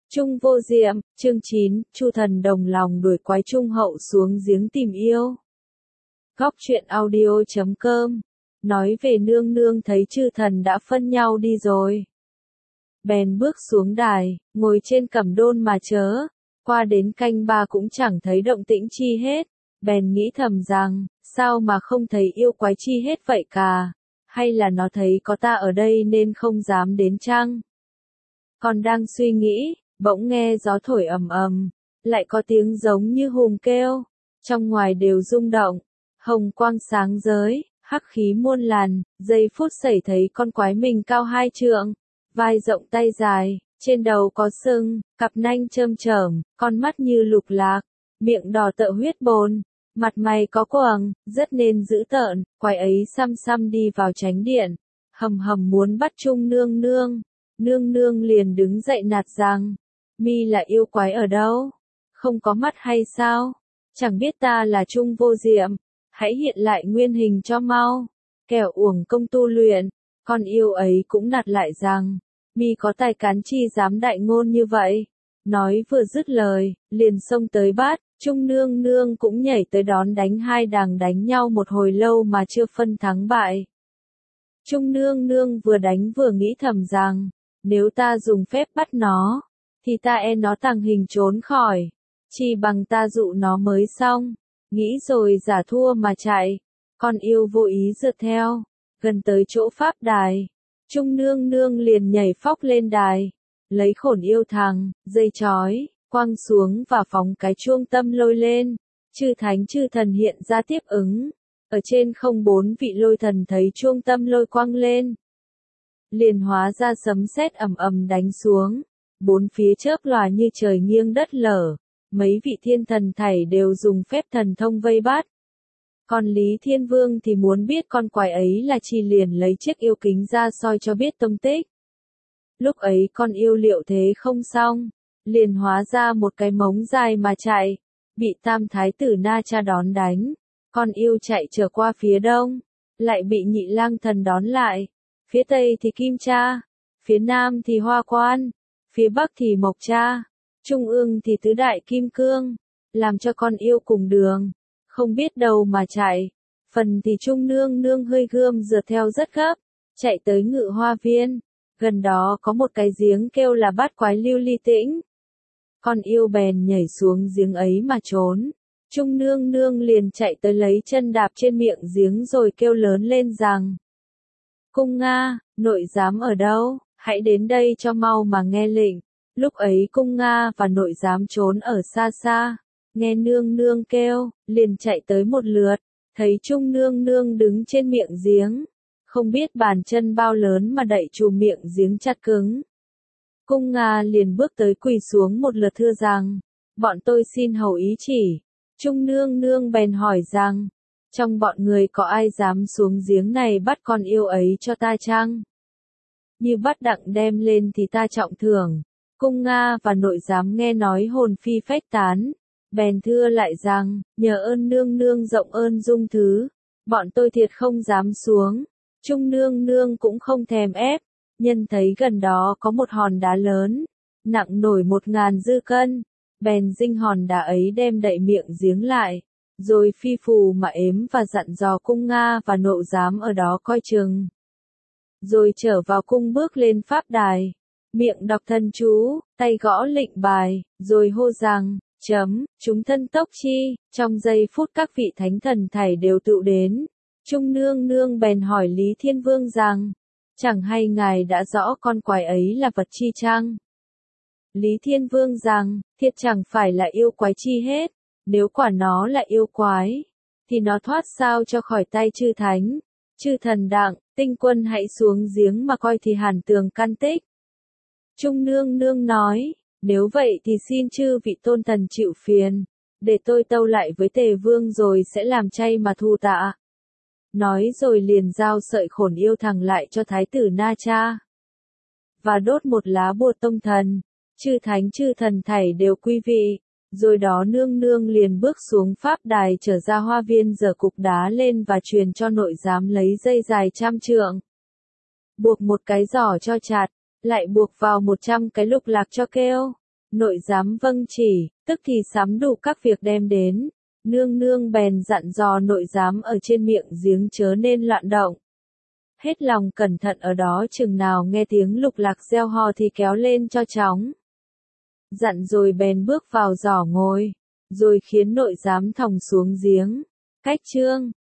Trung vô diệm, chương 9, Chu thần đồng lòng đuổi quái trung hậu xuống giếng tìm yêu. Góc truyện audio.com. Nói về nương nương thấy chư thần đã phân nhau đi rồi. Bèn bước xuống đài, ngồi trên cẩm đôn mà chớ. Qua đến canh ba cũng chẳng thấy động tĩnh chi hết. Bèn nghĩ thầm rằng, sao mà không thấy yêu quái chi hết vậy cả. Hay là nó thấy có ta ở đây nên không dám đến chăng? Còn đang suy nghĩ, bỗng nghe gió thổi ầm ầm, lại có tiếng giống như hùng kêu, trong ngoài đều rung động, hồng quang sáng rới, hắc khí muôn làn, giây phút xảy thấy con quái mình cao 2 trượng, vai rộng tay dài, trên đầu có sừng, cặp nanh chơm chởm, con mắt như lục lạc, miệng đỏ tợ huyết bồn, mặt mày có quầng, rất nên dữ tợn, quái ấy xăm xăm đi vào chánh điện, hầm hầm muốn bắt Trung nương nương. Nương nương liền đứng dậy nạt rằng, mi là yêu quái ở đâu? Không có mắt hay sao? Chẳng biết ta là Trung vô diệm, hãy hiện lại nguyên hình cho mau, kẻo uổng công tu luyện. Con yêu ấy cũng nạt lại rằng, mi có tài cán chi dám đại ngôn như vậy? Nói vừa dứt lời, liền xông tới bắt, Trung nương nương cũng nhảy tới đón đánh, hai đàng đánh nhau một hồi lâu mà chưa phân thắng bại. Trung nương nương vừa đánh vừa nghĩ thầm rằng, nếu ta dùng phép bắt nó, thì ta nó tàng hình trốn khỏi, chỉ bằng ta dụ nó mới xong. Nghĩ rồi giả thua mà chạy, con yêu vô ý rượt theo, gần tới chỗ pháp đài. Trung nương nương liền nhảy phóc lên đài, lấy khổn yêu thằng, dây chói, quăng xuống và phóng cái chuông tâm lôi lên. Chư thánh chư thần hiện ra tiếp ứng. Ở trên không 4 vị lôi thần thấy chuông tâm lôi quăng lên, liền hóa ra sấm sét ầm ầm đánh xuống, 4 phía chớp lòa như trời nghiêng đất lở, mấy vị thiên thần thảy đều dùng phép thần thông vây bắt. Còn Lý Thiên Vương thì muốn biết con quái ấy là chi, liền lấy chiếc yêu kính ra soi cho biết tông tích. Lúc ấy con yêu liệu thế không xong, liền hóa ra một cái mống dài mà chạy, bị Tam Thái tử Na Cha đón đánh. Con yêu chạy trở qua phía đông, lại bị Nhị Lang Thần đón lại. Phía tây thì Kim Cha, phía nam thì Hoa Quan, phía bắc thì Mộc Cha, trung ương thì Tứ Đại Kim Cương, làm cho con yêu cùng đường, không biết đâu mà chạy. Phần thì Trung nương nương hơi gươm rượt theo rất gấp, chạy tới Ngự Hoa Viên, gần đó có một cái giếng kêu là Bát Quái Lưu Ly Tĩnh. Con yêu bèn nhảy xuống giếng ấy mà trốn. Trung nương nương liền chạy tới lấy chân đạp trên miệng giếng rồi kêu lớn lên rằng, Cung Nga, nội giám ở đâu? Hãy đến đây cho mau mà nghe lệnh. Lúc ấy Cung Nga và nội giám trốn ở xa xa, nghe nương nương kêu, liền chạy tới một lượt, thấy Trung nương nương đứng trên miệng giếng, không biết bàn chân bao lớn mà đậy chùm miệng giếng chặt cứng. Cung Nga liền bước tới quỳ xuống một lượt thưa rằng, bọn tôi xin hầu ý chỉ. Trung nương nương bèn hỏi rằng, trong bọn người có ai dám xuống giếng này bắt con yêu ấy cho ta chăng? Như bắt đặng đem lên thì ta trọng thưởng. Cung Nga và nội giám nghe nói hồn phi phách tán, bèn thưa lại rằng, nhờ ơn nương nương rộng ơn dung thứ, bọn tôi thiệt không dám xuống. Trung nương nương cũng không thèm ép, nhân thấy gần đó có một hòn đá lớn, nặng nổi 1000 dư cân. Bèn dinh hòn đá ấy đem đậy miệng giếng lại, rồi phi phù mà ếm và dặn dò Cung Nga và nội giám ở đó coi chừng. Rồi trở vào cung bước lên pháp đài, miệng đọc thần chú, tay gõ lệnh bài, rồi hô rằng, chúng thân tốc chi. Trong giây phút các vị thánh thần thảy đều tụ đến. Trung nương nương bèn hỏi Lý Thiên Vương rằng, chẳng hay ngài đã rõ con quái ấy là vật chi chăng? Lý Thiên Vương rằng, thiệt chẳng phải là yêu quái chi hết, nếu quả nó là yêu quái, thì nó thoát sao cho khỏi tay chư thánh, chư thần đặng, tinh quân hãy xuống giếng mà coi thì hàn tường căn tích. Trung nương nương nói, nếu vậy thì xin chư vị tôn thần chịu phiền, để tôi tâu lại với Tề Vương rồi sẽ làm chay mà thu tạ. Nói rồi liền giao sợi khổn yêu thằng lại cho Thái tử Na Cha, và đốt một lá bùa tông thần. Chư thánh chư thần thảy đều quy vị, rồi đó nương nương liền bước xuống pháp đài trở ra hoa viên giở cục đá lên và truyền cho nội giám lấy dây dài 100 trượng. Buộc một cái giỏ cho chặt, lại buộc vào 100 cái lục lạc cho kêu. Nội giám vâng chỉ, tức thì sắm đủ các việc đem đến. Nương nương bèn dặn dò nội giám ở trên miệng giếng chớ nên loạn động. Hết lòng cẩn thận ở đó chừng nào nghe tiếng lục lạc reo hò thì kéo lên cho chóng. Dặn rồi bèn bước vào giỏ ngồi, rồi khiến nội giám thòng xuống giếng. Cách chương